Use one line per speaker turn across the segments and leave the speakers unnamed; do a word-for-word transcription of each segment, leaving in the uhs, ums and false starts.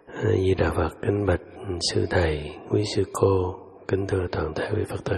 Di Đà Phật. Kính bạch sư thầy, quý sư cô, kính thưa toàn thể quý Phật tử.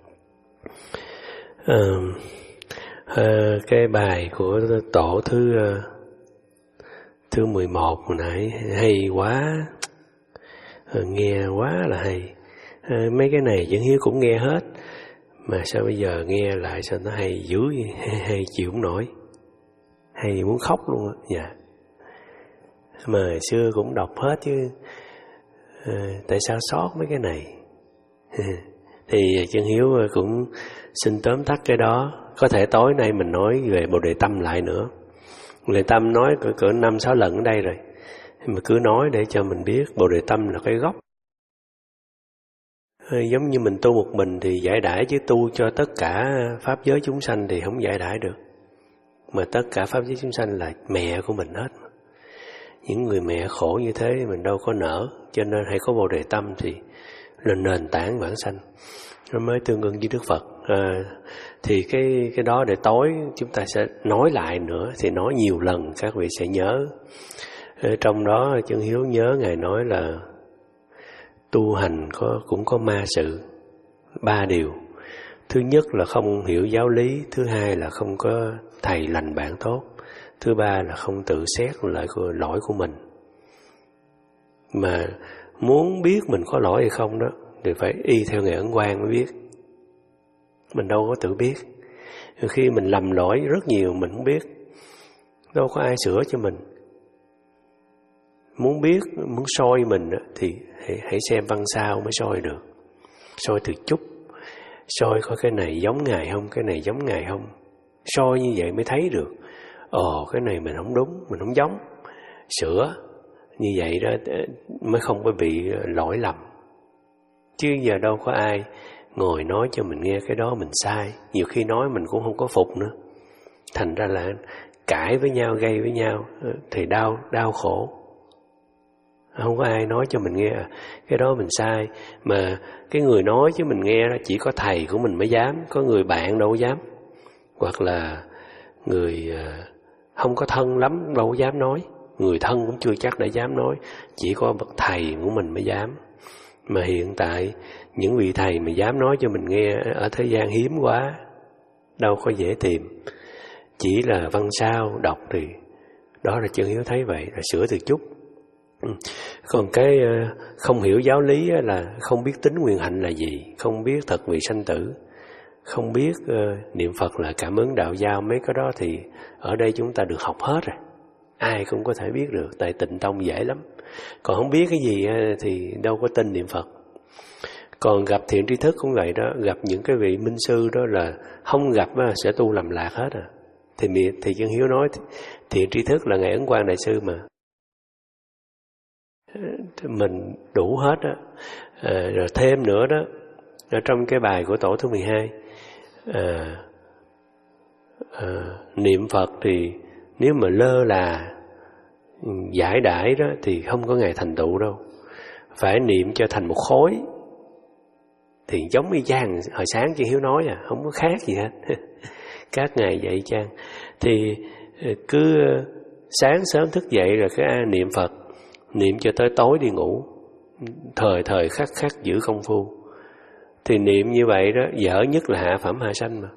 À, à, cái bài của tổ thứ thứ mười một hồi nãy hay quá, à, nghe quá là hay. À, mấy cái này Chữ Hiếu cũng nghe hết, mà sao bây giờ nghe lại sao nó hay dữ, hay, hay chịu không nổi, hay muốn khóc luôn á. Dạ. Mà xưa cũng đọc hết chứ, à, tại sao sót mấy cái này? Thì Chân Hiếu cũng xin tóm tắt cái đó. Có thể tối nay mình nói về Bồ Đề Tâm lại nữa. Bồ Đề Tâm nói cỡ, cỡ năm sáu lần ở đây rồi, mà cứ nói để cho mình biết Bồ Đề Tâm là cái gốc. À, giống như mình tu một mình thì giải đãi, chứ tu cho tất cả pháp giới chúng sanh thì không giải đãi được. Mà tất cả pháp giới chúng sanh là mẹ của mình hết. Những người mẹ khổ như thế mình đâu có nỡ, cho nên hãy có Bồ Đề Tâm thì là nền tảng vãng sanh, nó mới tương ưng với Đức Phật. À, thì cái cái đó để tối chúng ta sẽ nói lại nữa, thì nói nhiều lần các vị sẽ nhớ. Ở trong đó Chân Hiếu nhớ Ngài nói là tu hành có cũng có ma sự ba điều. Thứ nhất là không hiểu giáo lý, thứ hai là không có thầy lành bạn tốt, thứ ba là không tự xét lại lỗi của mình. Mà muốn biết mình có lỗi hay không đó thì phải y theo Ngài Ấn Quang mới biết. Mình đâu có tự biết. Khi mình lầm lỗi rất nhiều mình không biết, đâu có ai sửa cho mình. Muốn biết, muốn soi mình đó, thì hãy, hãy xem văn sao mới soi được. Soi từ chút, soi coi cái này giống Ngài không, cái này giống Ngài không. Soi như vậy mới thấy được, ồ cái này mình không đúng, mình không giống, sửa. Như vậy đó mới không có bị lỗi lầm. Chứ giờ đâu có ai ngồi nói cho mình nghe cái đó mình sai. Nhiều khi nói mình cũng không có phục nữa, thành ra là cãi với nhau, gây với nhau thì đau, đau khổ. Không có ai nói cho mình nghe cái đó mình sai. Mà cái người nói chứ mình nghe đó chỉ có thầy của mình mới dám, có người bạn đâu dám. Hoặc là người không có thân lắm đâu dám nói, người thân cũng chưa chắc đã dám nói, chỉ có bậc thầy của mình mới dám. Mà hiện tại những vị thầy mà dám nói cho mình nghe ở thế gian hiếm quá, đâu có dễ tìm. Chỉ là văn sao đọc thì đó là Chân Hiếu thấy vậy, là sửa từ chút. Còn cái không hiểu giáo lý là không biết tính nguyên hạnh là gì, không biết thật vị sanh tử, không biết uh, niệm Phật là cảm ứng đạo giao. Mấy cái đó thì ở đây chúng ta được học hết rồi, ai cũng có thể biết được, tại Tịnh Tông dễ lắm. Còn không biết cái gì thì đâu có tin niệm Phật. Còn gặp thiện tri thức cũng vậy đó, gặp những cái vị minh sư đó là không gặp sẽ tu lầm lạc hết à. Thì, thì Chân Hiếu nói thiện tri thức là Ngài Ấn Quang Đại Sư mà. Mình đủ hết á. À, rồi thêm nữa đó, ở trong cái bài của tổ thứ mười hai, à, à, niệm Phật thì nếu mà lơ là giải đãi đó thì không có ngày thành tựu đâu. Phải niệm cho thành một khối. Thì giống y chang hồi sáng Chân Hiếu nói à, không có khác gì hết. Các ngày dạy chang. Thì cứ sáng sớm thức dậy rồi cái niệm Phật, niệm cho tới tối đi ngủ, thời thời khắc khắc giữ công phu. Thì niệm như vậy đó, dở nhất là hạ phẩm hạ sanh mà.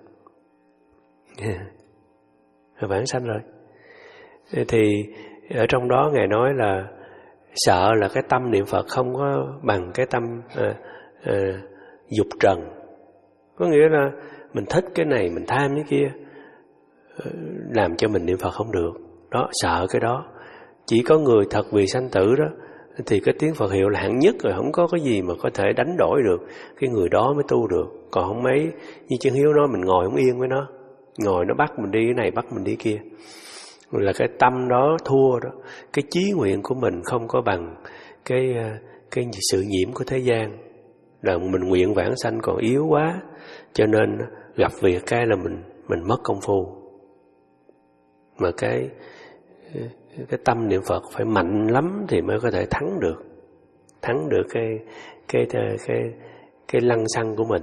Vãng sanh rồi. Thì ở trong đó Ngài nói là sợ là cái tâm niệm Phật không có bằng cái tâm à, à, dục trần. Có nghĩa là mình thích cái này, mình tham cái kia, làm cho mình niệm Phật không được. Đó, sợ cái đó. Chỉ có người thật vì sanh tử đó thì cái tiếng Phật hiệu là hạng nhất rồi, không có cái gì mà có thể đánh đổi được. Cái người đó mới tu được. Còn không mấy như Chân Hiếu nói, mình ngồi không yên với nó, ngồi nó bắt mình đi cái này, bắt mình đi kia, là cái tâm đó thua đó. Cái chí nguyện của mình không có bằng cái cái sự nhiễm của thế gian, là mình nguyện vãng sanh còn yếu quá, cho nên gặp việc cái là mình mình mất công phu. Mà cái cái tâm niệm Phật phải mạnh lắm thì mới có thể thắng được, thắng được cái cái cái cái, cái lăng xăng của mình.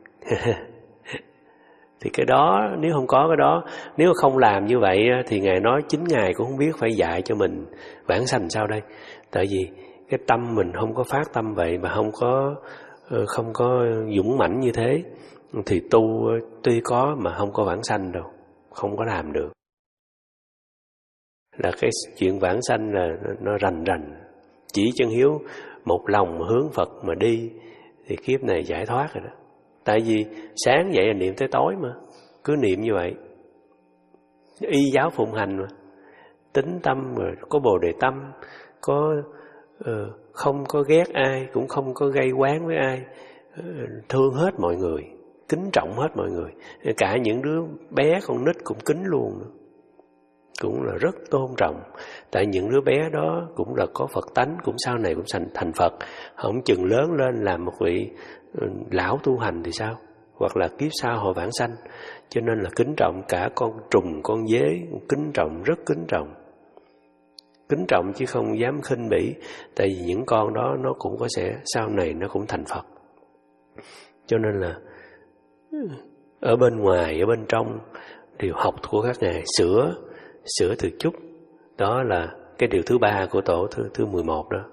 Thì cái đó, nếu không có cái đó, nếu không làm như vậy thì Ngài nói chính Ngài cũng không biết phải dạy cho mình vãng sanh sao đây. Tại vì cái tâm mình không có phát tâm vậy, mà không có không có dũng mãnh như thế, thì tu tuy có mà không có vãng sanh đâu, không có làm được. Là cái chuyện vãng sanh là nó rành rành. Chỉ chân hiếu một lòng mà hướng Phật mà đi thì kiếp này giải thoát rồi đó. Tại vì sáng dậy là niệm tới tối mà, cứ niệm như vậy, y giáo phụng hành mà, tính tâm rồi có bồ đề tâm, có uh, không có ghét ai, cũng không có gây oán với ai, uh, thương hết mọi người, kính trọng hết mọi người, cả những đứa bé con nít cũng kính luôn nữa. Cũng là rất tôn trọng. Tại những đứa bé đó cũng là có Phật tánh, cũng sau này cũng thành, thành Phật. Không chừng lớn lên làm một vị lão tu hành thì sao? Hoặc là kiếp sau họ vãng sanh. Cho nên là kính trọng cả con trùng, con dế, kính trọng, rất kính trọng. Kính trọng chứ không dám khinh bỉ. Tại vì những con đó nó cũng có sẽ, sau này nó cũng thành Phật. Cho nên là ở bên ngoài, ở bên trong, điều học của các ngài sửa, sửa từ chút. Đó là cái điều thứ ba của tổ thứ, thứ mười một đó.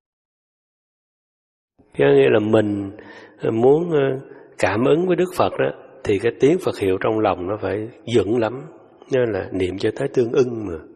Có nghĩa là mình muốn cảm ứng với Đức Phật đó, thì cái tiếng Phật hiệu trong lòng nó phải vững lắm. Nên là niệm cho tới tương ưng mà.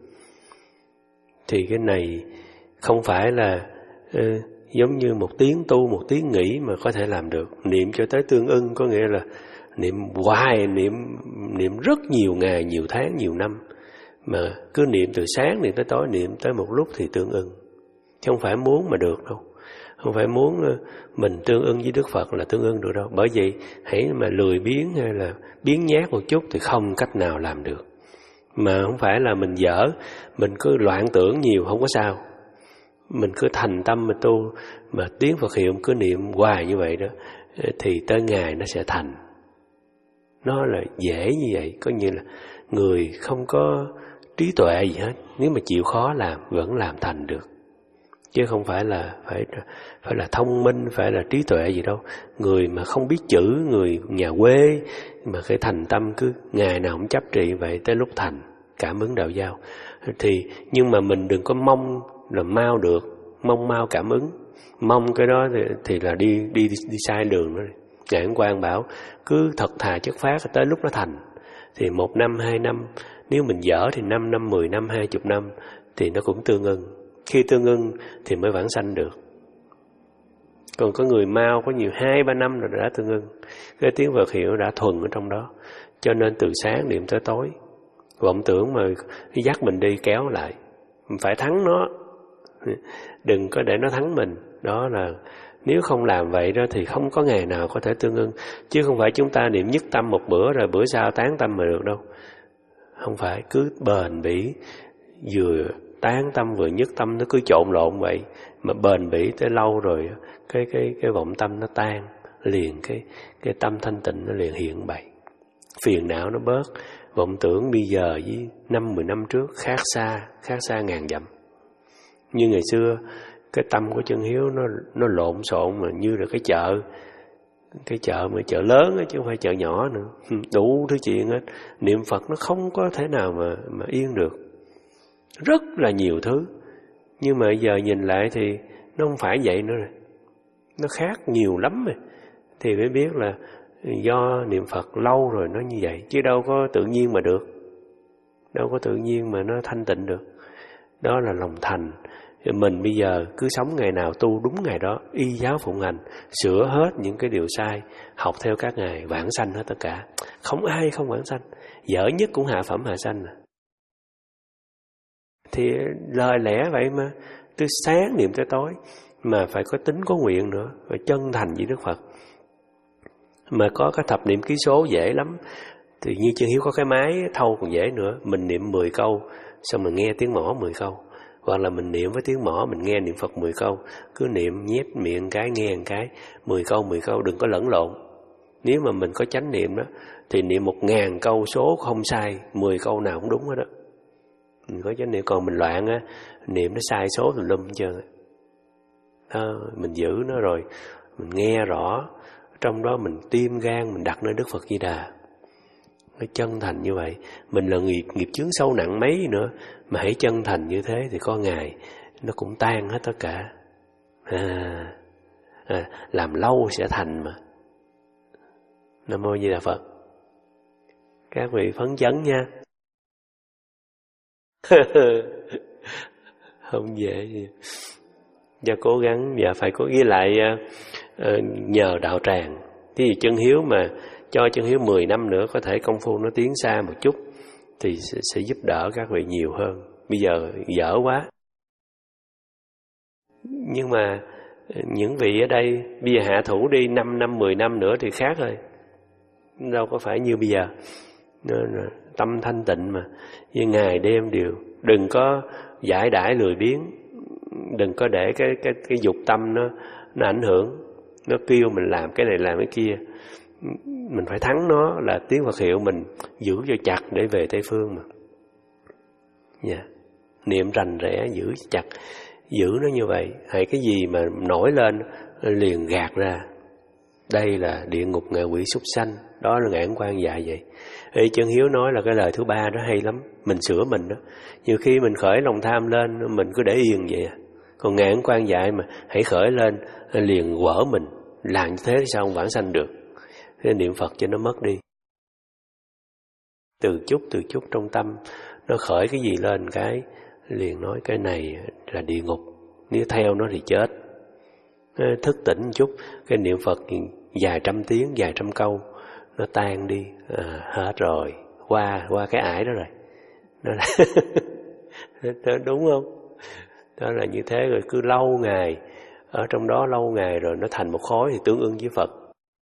Thì cái này không phải là uh, giống như một tiếng tu, một tiếng nghỉ mà có thể làm được. Niệm cho tới tương ưng có nghĩa là niệm hoài, niệm, niệm rất nhiều ngày, nhiều tháng, nhiều năm. Mà cứ niệm từ sáng niệm tới tối, niệm tới một lúc thì tương ưng. Chứ không phải muốn mà được đâu. Không phải muốn mình tương ưng với Đức Phật là tương ưng được đâu. Bởi vậy hãy mà lười biếng hay là biếng nhác một chút thì không cách nào làm được. Mà không phải là mình dở, mình cứ loạn tưởng nhiều không có sao. Mình cứ thành tâm mà tu, mà tiếng Phật hiệu cứ niệm hoài như vậy đó, thì tới ngày nó sẽ thành. Nó là dễ như vậy, có như là người không có trí tuệ gì hết, nếu mà chịu khó làm vẫn làm thành được. Chứ không phải là phải phải là thông minh, phải là trí tuệ gì đâu. Người mà không biết chữ, người nhà quê mà cái thành tâm cứ ngày nào cũng chấp trì vậy, tới lúc thành cảm ứng đạo giao. Thì nhưng mà mình đừng có mong là mau được, mong mau cảm ứng, mong cái đó thì, thì là đi đi đi sai đường đó. Ngài Ấn Quang bảo cứ thật thà chất phát tới lúc nó thành. Thì một năm, hai năm, nếu mình dở thì năm năm, mười năm, hai chục năm thì nó cũng tương ưng. Khi tương ưng thì mới vãng sanh được. Còn có người mau có nhiều hai ba năm rồi đã tương ưng. Cái tiếng Phật hiệu đã thuần ở trong đó. Cho nên từ sáng niệm tới tối, vọng tưởng mà dắt mình đi kéo lại, mình phải thắng nó, đừng có để nó thắng mình. Đó là nếu không làm vậy đó thì không có ngày nào có thể tương ưng. Chứ không phải chúng ta niệm nhất tâm một bữa rồi bữa sau tán tâm mà được đâu. Không phải, cứ bền bỉ, vừa tán tâm vừa nhất tâm, nó cứ trộn lộn vậy. Mà bền bỉ tới lâu rồi cái cái cái vọng tâm nó tan, liền cái cái tâm thanh tịnh nó liền hiện bày. Phiền não nó bớt, vọng tưởng bây giờ với năm mười năm trước khác xa, khác xa ngàn dặm. Như ngày xưa cái tâm của chân hiếu nó nó lộn xộn mà như là cái chợ, cái chợ mà chợ lớn á, chứ không phải chợ nhỏ nữa, đủ thứ chuyện hết. Niệm Phật nó không có thể nào mà mà yên được, rất là nhiều thứ. Nhưng mà giờ nhìn lại thì nó không phải vậy nữa rồi, nó khác nhiều lắm rồi. Thì mới biết là do niệm Phật lâu rồi nó như vậy, chứ đâu có tự nhiên mà được, đâu có tự nhiên mà nó thanh tịnh được. Đó là lòng thành. Mình bây giờ cứ sống ngày nào tu đúng ngày đó, y giáo phụng hành, sửa hết những cái điều sai, học theo các ngài, vãng sanh hết tất cả. Không ai không vãng sanh, dở nhất cũng hạ phẩm hạ sanh. Thì lời lẽ vậy mà, từ sáng niệm tới tối, mà phải có tính có nguyện nữa, phải chân thành với Đức Phật. Mà có cái thập niệm ký số dễ lắm. Thì như Chân Hiếu có cái máy thâu còn dễ nữa. Mình niệm mười câu, xong mình nghe tiếng mõ mười câu. Hoặc là mình niệm với tiếng mõ, mình nghe niệm Phật mười câu. Cứ niệm nhét miệng cái, nghe một cái, mười câu, mười câu, đừng có lẫn lộn. Nếu mà mình có chánh niệm đó, thì niệm một ngàn câu số không sai, mười câu nào cũng đúng hết đó. Mình có chánh niệm, còn mình loạn á, niệm nó sai số tùm lum hết trơn. Đó, mình giữ nó rồi, mình nghe rõ, trong đó mình tim gan, mình đặt nơi Đức Phật Di Đà. Nó chân thành như vậy. Mình là nghiệp, nghiệp chướng sâu nặng mấy nữa, mà hãy chân thành như thế thì có ngày nó cũng tan hết tất cả. à, à, làm lâu sẽ thành mà. Nam Mô Di Đà Phật. Các vị phấn chấn nha. Không dễ gì. Do cố gắng và phải có ghi lại uh, nhờ đạo tràng. Thì chân hiếu mà cho chân hiếu mười năm nữa có thể công phu nó tiến xa một chút thì sẽ, sẽ giúp đỡ các vị nhiều hơn. Bây giờ dở quá. Nhưng mà những vị ở đây bây giờ hạ thủ đi năm năm, mười năm nữa thì khác rồi. Đâu có phải như bây giờ. Tâm thanh tịnh mà. Như ngày đêm đều. Đừng có giải đãi lười biếng. Đừng có để cái cái cái dục tâm nó nó ảnh hưởng. Nó kêu mình làm cái này làm cái kia. Mình phải thắng nó, là tiếng Phật hiệu mình giữ cho chặt để về Tây Phương mà. Yeah. Niệm rành rẽ giữ chặt, giữ nó như vậy. Hay cái gì mà nổi lên liền gạt ra. Đây là địa ngục ngạ quỷ súc sanh. Đó là Ngạn Quan dạy vậy. Ê, Chân Hiếu nói là cái lời thứ ba đó hay lắm. Mình sửa mình đó. Nhiều khi mình khởi lòng tham lên, mình cứ để yên vậy à. Còn Ngạn Quan dạy mà hãy khởi lên liền quở mình. Làm như thế sao không vãng sanh được. Thế niệm Phật cho nó mất đi. Từ chút từ chút trong tâm nó khởi cái gì lên cái liền nói cái này là địa ngục, nếu theo nó thì chết. Thức tỉnh một chút, cái niệm Phật vài trăm tiếng, vài trăm câu nó tan đi, à, hết rồi, qua qua cái ải đó rồi. Đó là đúng không? Đó là như thế rồi, cứ lâu ngày ở trong đó lâu ngày rồi nó thành một khối thì tương ưng với Phật.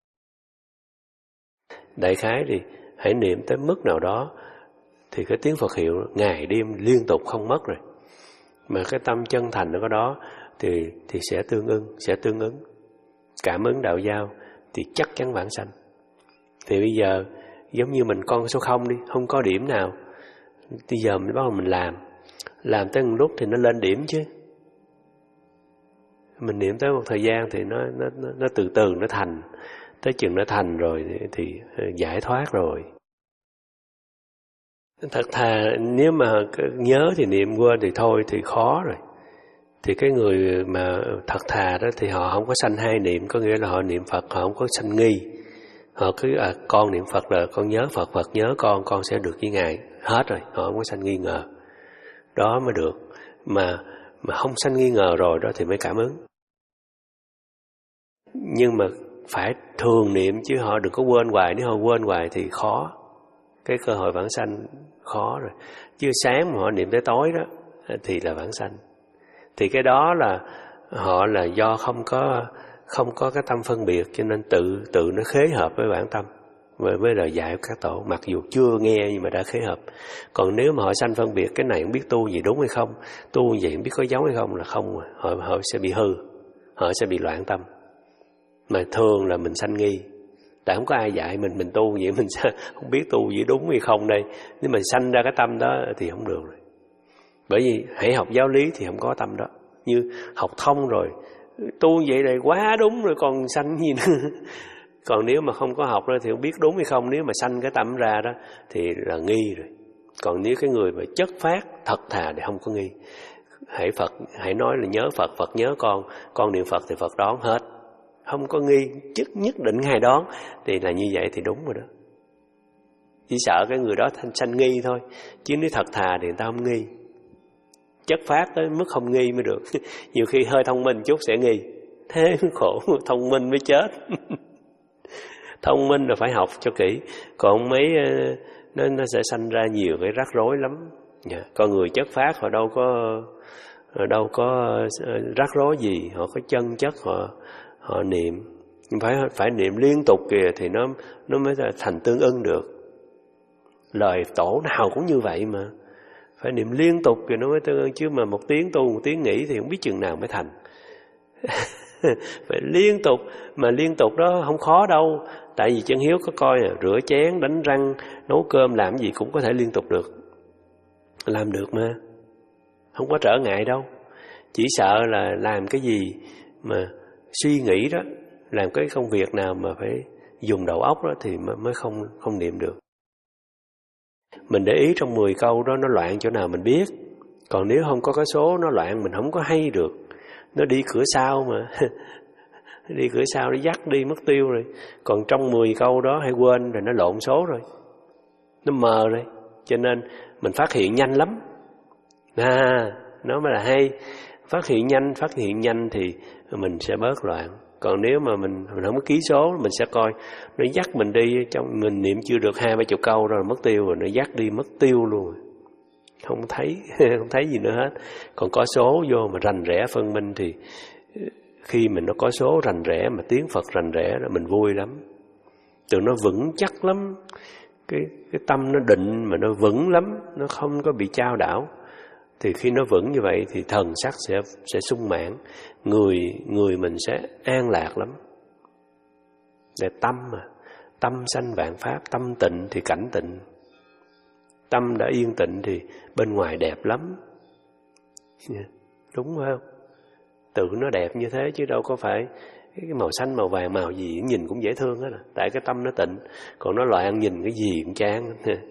Đại khái thì hãy niệm tới mức nào đó thì cái tiếng Phật hiệu ngày đêm liên tục không mất rồi. Mà cái tâm chân thành ở đó thì thì sẽ tương ưng, sẽ tương ứng. Cảm ứng đạo giao thì chắc chắn vãng sanh. Thì bây giờ giống như mình con số không đi, không có điểm nào. Bây giờ mình bắt đầu mình làm, làm tới một lúc thì nó lên điểm chứ. Mình niệm tới một thời gian thì nó nó nó, nó từ từ nó thành. Tới chừng nó thành rồi thì, thì giải thoát rồi. Thật thà nếu mà nhớ thì niệm, quên thì thôi thì khó rồi. Thì cái người mà thật thà đó thì họ không có sanh hai niệm, có nghĩa là họ niệm Phật họ không có sanh nghi. Họ cứ à, con niệm Phật là con nhớ Phật, Phật nhớ con, con sẽ được với Ngài. Hết rồi, họ không có sanh nghi ngờ. Đó mới được. Mà mà không sanh nghi ngờ rồi đó thì mới cảm ứng. Nhưng mà phải thường niệm chứ họ đừng có quên hoài. Nếu họ quên hoài thì khó. Cái cơ hội vãng sanh khó rồi. Chứ sáng mà họ niệm tới tối đó thì là vãng sanh. Thì cái đó là họ là do không có không có cái tâm phân biệt, cho nên tự tự nó khế hợp với bản tâm, với với lời dạy của các tổ, mặc dù chưa nghe nhưng mà đã khế hợp. Còn nếu mà họ sanh phân biệt cái này không biết tu gì đúng hay không, tu vậy không biết có giống hay không là không, họ họ sẽ bị hư, họ sẽ bị loạn tâm. Mà thường là mình sanh nghi, tại không có ai dạy mình mình tu vậy, mình sẽ không biết tu gì đúng hay không đây. Nếu mình sanh ra cái tâm đó thì không được rồi. Bởi vì hãy học giáo lý thì không có tâm đó. Như học thông rồi, tu vậy này quá đúng rồi còn sanh gì nữa. Còn nếu mà không có học đó thì không biết đúng hay không. Nếu mà sanh cái tâm ra đó thì là nghi rồi. Còn nếu cái người mà chất phát thật thà thì không có nghi. Hãy Phật, hãy nói là nhớ Phật, Phật nhớ con, con niệm Phật thì Phật đón hết. Không có nghi, nhất, nhất định Ngài đón. Thì là như vậy thì đúng rồi đó. Chỉ sợ cái người đó thanh sanh nghi thôi. Chứ nếu thật thà thì người ta không nghi. Chất phát tới mức không nghi mới được. Nhiều khi hơi thông minh chút sẽ nghi. Thế khổ, thông minh mới chết. Thông minh là phải học cho kỹ. Còn mấy nó, nó sẽ sanh ra nhiều cái rắc rối lắm. Con người chất phát họ đâu có đâu có rắc rối gì. Họ có chân chất, họ họ niệm. Phải phải niệm liên tục kìa thì nó nó mới thành tương ưng được. Lời tổ nào cũng như vậy mà. Phải niệm liên tục thì nó mới tương ưng, chứ mà một tiếng tu, một tiếng nghỉ thì không biết chừng nào mới thành. Phải liên tục, mà liên tục đó không khó đâu. Tại vì Chân Hiếu có coi à, rửa chén, đánh răng, nấu cơm, làm gì cũng có thể liên tục được. Làm được mà. Không có trở ngại đâu. Chỉ sợ là làm cái gì mà suy nghĩ đó, làm cái công việc nào mà phải dùng đầu óc đó thì mới không, không niệm được. Mình để ý trong mười câu đó nó loạn chỗ nào mình biết. Còn nếu không có cái số nó loạn mình không có hay được. Nó đi cửa sau mà. Đi cửa sau nó dắt đi mất tiêu rồi. Còn trong mười câu đó hay quên rồi, nó lộn số rồi, nó mờ rồi. Cho nên mình phát hiện nhanh lắm. À, nó mới là hay. Phát hiện nhanh, phát hiện nhanh thì mình sẽ bớt loạn. Còn nếu mà mình, mình không có ký số, mình sẽ coi nó dắt mình đi, trong mình niệm chưa được hai ba chục câu rồi mất tiêu rồi, nó dắt đi mất tiêu luôn, không thấy không thấy gì nữa hết. Còn có số vô mà rành rẽ phân minh thì khi mình nó có số rành rẽ mà tiếng Phật rành rẽ là mình vui lắm. Từ nó vững chắc lắm, cái cái tâm nó định mà nó vững lắm, nó không có bị chao đảo. Thì khi nó vững như vậy thì thần sắc sẽ sẽ sung mãn, người người mình sẽ an lạc lắm. Để tâm mà, tâm sanh vạn pháp, tâm tịnh thì cảnh tịnh. Tâm đã yên tịnh thì bên ngoài đẹp lắm. Đúng không? Tự nó đẹp như thế chứ đâu có phải cái màu xanh, màu vàng, màu gì nhìn cũng dễ thương hết. Tại cái tâm nó tịnh, còn nó loạn nhìn cái gì cũng chán.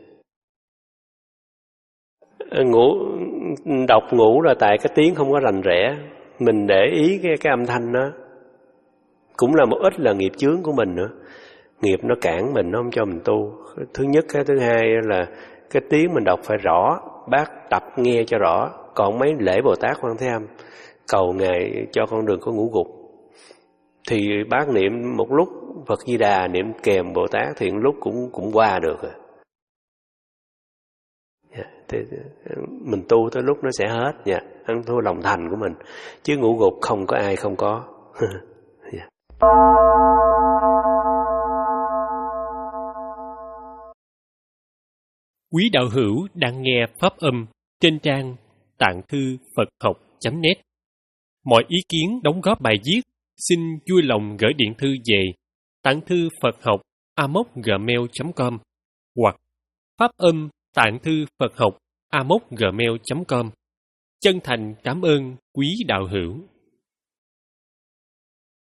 Ngủ đọc ngủ là tại cái tiếng không có rành rẽ. Mình để ý cái cái âm thanh đó cũng là một ít là nghiệp chướng của mình nữa. Nghiệp nó cản mình, nó không cho mình tu. Thứ nhất, cái thứ hai là cái tiếng mình đọc phải rõ, bác tập nghe cho rõ. Còn mấy lễ Bồ Tát Quan Thế Âm cầu Ngài cho con đừng có ngủ gục, thì bác niệm một lúc Phật Di Đà, niệm kèm Bồ Tát thì lúc cũng cũng qua được rồi. Thì mình tu tới lúc nó sẽ hết nha, ăn thua lòng thành của mình, chứ ngủ gục không có ai không có. Yeah.
Quý đạo hữu đang nghe pháp âm trên trang tạng thư Phật học chấm net. Mọi ý kiến đóng góp bài viết xin vui lòng gửi điện thư về tạng thư Phật học a mốc gmail chấm com hoặc pháp âm tạng thư Phật học a mốc gmail chấm com. Chân thành cảm ơn quý đạo hữu.